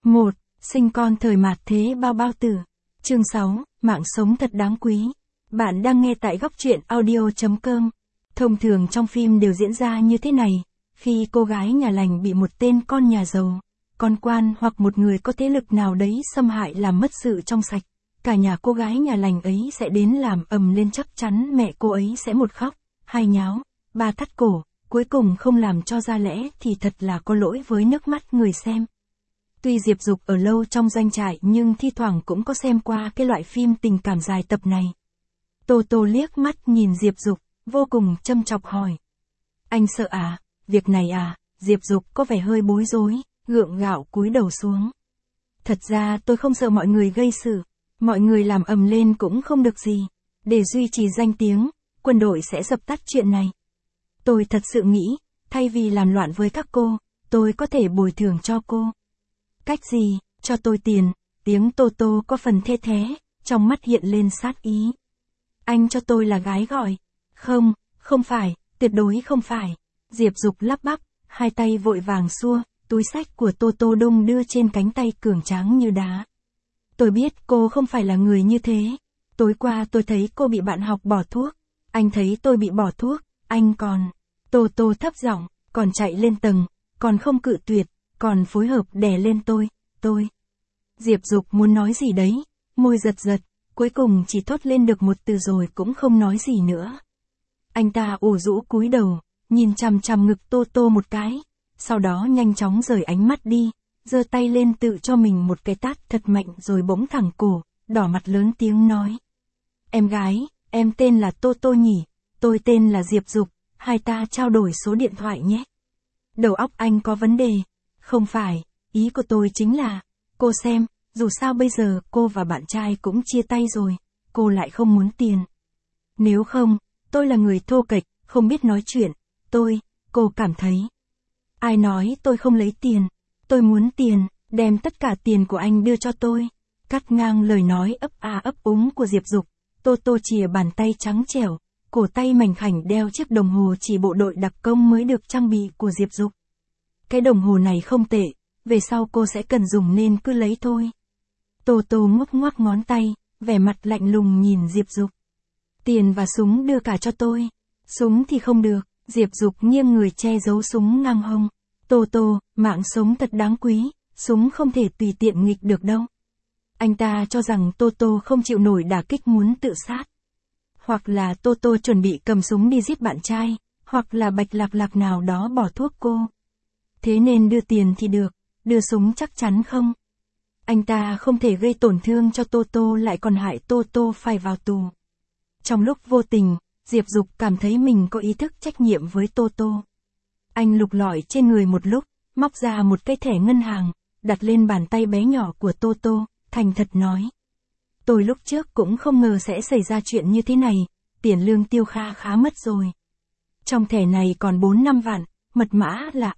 1. Sinh con thời mạt thế bao bao tử. Chương 6. Mạng sống thật đáng quý. Bạn đang nghe tại góc truyện audio.com. Thông thường trong phim đều diễn ra như thế này. Khi cô gái nhà lành bị một tên con nhà giàu, con quan hoặc một người có thế lực nào đấy xâm hại làm mất sự trong sạch, cả nhà cô gái nhà lành ấy sẽ đến làm ầm lên, chắc chắn mẹ cô ấy sẽ một khóc, hai nháo, ba thắt cổ, cuối cùng không làm cho ra lẽ thì thật là có lỗi với nước mắt người xem. Tuy Diệp Dục ở lâu trong doanh trại nhưng thi thoảng cũng có xem qua cái loại phim tình cảm dài tập này. Tô Tô liếc mắt nhìn Diệp Dục, vô cùng châm chọc hỏi. Anh sợ à, việc này à? Diệp Dục có vẻ hơi bối rối, gượng gạo cúi đầu xuống. Thật ra tôi không sợ mọi người gây sự, mọi người làm ầm lên cũng không được gì. Để duy trì danh tiếng, quân đội sẽ dập tắt chuyện này. Tôi thật sự nghĩ, thay vì làm loạn với các cô, tôi có thể bồi thường cho cô. Cách gì? Cho tôi tiền. Tiếng Tô Tô có phần thê thé, trong mắt hiện lên sát ý. Anh cho tôi là gái gọi. Không, không phải, tuyệt đối không phải. Diệp Dục lắp bắp, hai tay vội vàng xua, túi xách của Tô Tô đung đưa trên cánh tay cường tráng như đá. Tôi biết cô không phải là người như thế. Tối qua tôi thấy cô bị bạn học bỏ thuốc. Anh thấy tôi bị bỏ thuốc, anh còn... Tô Tô thấp giọng, còn chạy lên tầng, còn không cự tuyệt, còn phối hợp đè lên tôi. Diệp Dục muốn nói gì đấy, môi giật giật, cuối cùng chỉ thốt lên được một từ rồi cũng không nói gì nữa. Anh ta ủ rũ cúi đầu, nhìn chằm chằm ngực Tô Tô một cái, sau đó nhanh chóng rời ánh mắt đi, giơ tay lên tự cho mình một cái tát thật mạnh rồi bỗng thẳng cổ, đỏ mặt lớn tiếng nói. Em gái, em tên là Tô Tô nhỉ, tôi tên là Diệp Dục, hai ta trao đổi số điện thoại nhé. Đầu óc anh có vấn đề. Không phải, ý của tôi chính là, cô xem, dù sao bây giờ cô và bạn trai cũng chia tay rồi, cô lại không muốn tiền. Nếu không, tôi là người thô kệch, không biết nói chuyện, cô cảm thấy. Ai nói tôi không lấy tiền, tôi muốn tiền, đem tất cả tiền của anh đưa cho tôi. Cắt ngang lời nói ấp a ấp úng của Diệp Dục, Tô Tô chìa bàn tay trắng trẻo, cổ tay mảnh khảnh đeo chiếc đồng hồ chỉ bộ đội đặc công mới được trang bị của Diệp Dục. Cái đồng hồ này không tệ, về sau cô sẽ cần dùng nên cứ lấy thôi. Tô Tô ngoắc ngoắc ngón tay, vẻ mặt lạnh lùng nhìn Diệp Dục. Tiền và súng đưa cả cho tôi. Súng thì không được, Diệp Dục nghiêng người che giấu súng ngang hông. Tô Tô, mạng sống thật đáng quý, súng không thể tùy tiện nghịch được đâu. Anh ta cho rằng Tô Tô không chịu nổi đả kích muốn tự sát. Hoặc là Tô Tô chuẩn bị cầm súng đi giết bạn trai, hoặc là Bạch Lạc Lạc nào đó bỏ thuốc cô. Thế nên đưa tiền thì được, đưa súng chắc chắn không. Anh ta không thể gây tổn thương cho Tô Tô lại còn hại Tô Tô phải vào tù. Trong lúc vô tình, Diệp Dục cảm thấy mình có ý thức trách nhiệm với Tô Tô. Anh lục lọi trên người một lúc, móc ra một cái thẻ ngân hàng, đặt lên bàn tay bé nhỏ của Tô Tô, thành thật nói. Tôi lúc trước cũng không ngờ sẽ xảy ra chuyện như thế này, tiền lương tiêu kha khá mất rồi. Trong thẻ này còn 4-5 vạn, mật mã là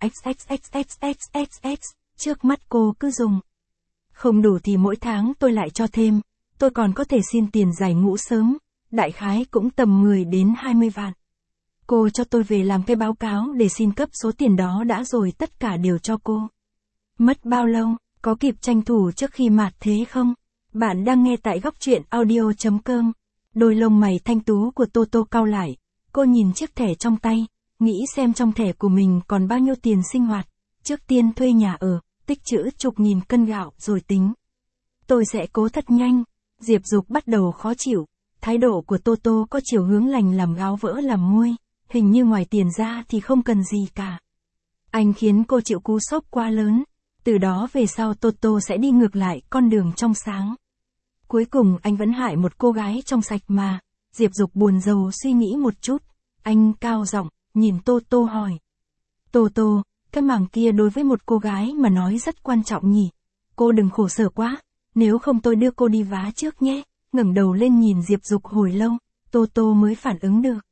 XXXXXXX, trước mắt cô cứ dùng. Không đủ thì mỗi tháng tôi lại cho thêm, tôi còn có thể xin tiền giải ngũ sớm, đại khái cũng tầm 10 đến 20 vạn. Cô cho tôi về làm cái báo cáo để xin cấp số tiền đó đã rồi tất cả đều cho cô. Mất bao lâu, có kịp tranh thủ trước khi mạt thế không? Bạn đang nghe tại góc truyện audio.com. Đôi lông mày thanh tú của Tô Tô cau lại, cô nhìn chiếc thẻ trong tay, nghĩ xem trong thẻ của mình còn bao nhiêu tiền sinh hoạt, trước tiên thuê nhà ở, tích trữ chục nghìn cân gạo rồi tính. Tôi sẽ cố thật nhanh. Diệp Dục bắt đầu khó chịu, thái độ của Tô Tô có chiều hướng lành làm gáo vỡ làm nguôi, hình như ngoài tiền ra thì không cần gì cả. Anh khiến cô chịu cú sốc quá lớn, từ đó về sau Tô Tô sẽ đi ngược lại con đường trong sáng. Cuối cùng anh vẫn hại một cô gái trong sạch mà. Diệp Dục buồn rầu suy nghĩ một chút, anh cao giọng nhìn Tô Tô hỏi. Tô Tô, cái mảng kia đối với một cô gái mà nói rất quan trọng nhỉ? Cô đừng khổ sở quá, nếu không tôi đưa cô đi vá trước nhé. Ngẩng đầu lên nhìn Diệp Dục hồi lâu, Tô Tô mới phản ứng được.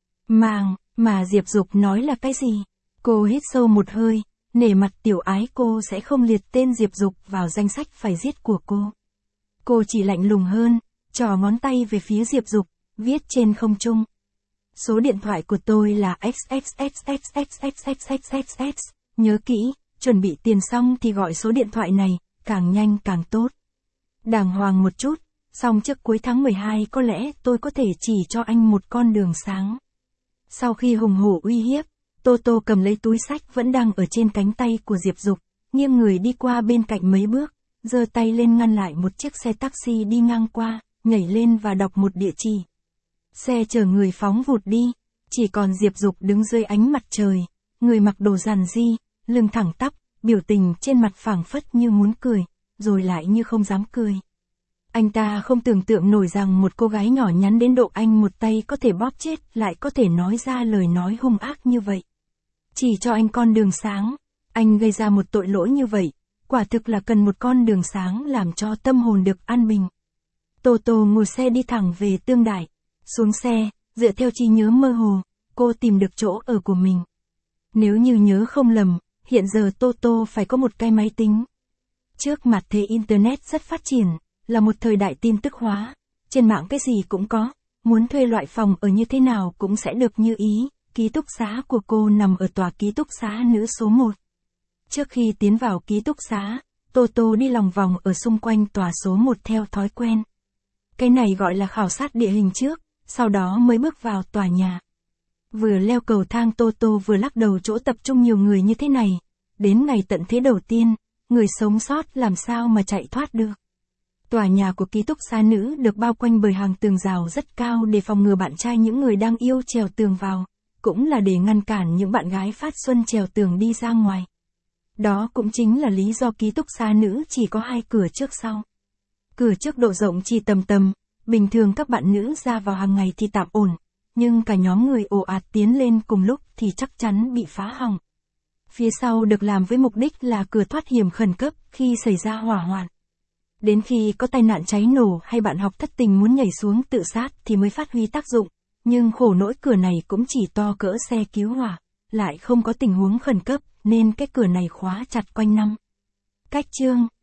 Mà Diệp Dục nói là cái gì? Cô hít sâu một hơi, nể mặt tiểu ái cô sẽ không liệt tên Diệp Dục vào danh sách phải giết của cô. Cô chỉ lạnh lùng hơn, trỏ ngón tay về phía Diệp Dục, viết trên không trung. Số điện thoại của tôi là XXXXXXXXXX, nhớ kỹ, chuẩn bị tiền xong thì gọi số điện thoại này, càng nhanh càng tốt. Đàng hoàng một chút, xong trước cuối tháng 12 có lẽ tôi có thể chỉ cho anh một con đường sáng. Sau khi hùng hổ uy hiếp, Toto cầm lấy túi sách vẫn đang ở trên cánh tay của Diệp Dục, nghiêng người đi qua bên cạnh mấy bước, giơ tay lên ngăn lại một chiếc xe taxi đi ngang qua, nhảy lên và đọc một địa chỉ. Xe chở người phóng vụt đi, chỉ còn Diệp Dục đứng dưới ánh mặt trời, người mặc đồ giản dị, lưng thẳng tắp, biểu tình trên mặt phảng phất như muốn cười, rồi lại như không dám cười. Anh ta không tưởng tượng nổi rằng một cô gái nhỏ nhắn đến độ anh một tay có thể bóp chết lại có thể nói ra lời nói hung ác như vậy. Chỉ cho anh con đường sáng, anh gây ra một tội lỗi như vậy, quả thực là cần một con đường sáng làm cho tâm hồn được an bình. Toto ngồi xe đi thẳng về Tương Đại, xuống xe, dựa theo trí nhớ mơ hồ, cô tìm được chỗ ở của mình. Nếu như nhớ không lầm, hiện giờ Toto phải có một cái máy tính. Trước mặt thế Internet rất phát triển, là một thời đại tin tức hóa, trên mạng cái gì cũng có, muốn thuê loại phòng ở như thế nào cũng sẽ được như ý, ký túc xá của cô nằm ở tòa ký túc xá nữ số 1. Trước khi tiến vào ký túc xá, Toto đi lòng vòng ở xung quanh tòa số 1 theo thói quen. Cái này gọi là khảo sát địa hình trước, sau đó mới bước vào tòa nhà. Vừa leo cầu thang Toto vừa lắc đầu chỗ tập trung nhiều người như thế này, đến ngày tận thế đầu tiên, người sống sót làm sao mà chạy thoát được. Tòa nhà của ký túc xá nữ được bao quanh bởi hàng tường rào rất cao để phòng ngừa bạn trai những người đang yêu trèo tường vào, cũng là để ngăn cản những bạn gái phát xuân trèo tường đi ra ngoài. Đó cũng chính là lý do ký túc xá nữ chỉ có 2 cửa trước sau. Cửa trước độ rộng chỉ tầm, bình thường các bạn nữ ra vào hàng ngày thì tạm ổn, nhưng cả nhóm người ồ ạt tiến lên cùng lúc thì chắc chắn bị phá hỏng. Phía sau được làm với mục đích là cửa thoát hiểm khẩn cấp khi xảy ra hỏa hoạn. Đến khi có tai nạn cháy nổ hay bạn học thất tình muốn nhảy xuống tự sát thì mới phát huy tác dụng, nhưng khổ nỗi cửa này cũng chỉ to cỡ xe cứu hỏa, lại không có tình huống khẩn cấp, nên cái cửa này khóa chặt quanh năm. Cách chương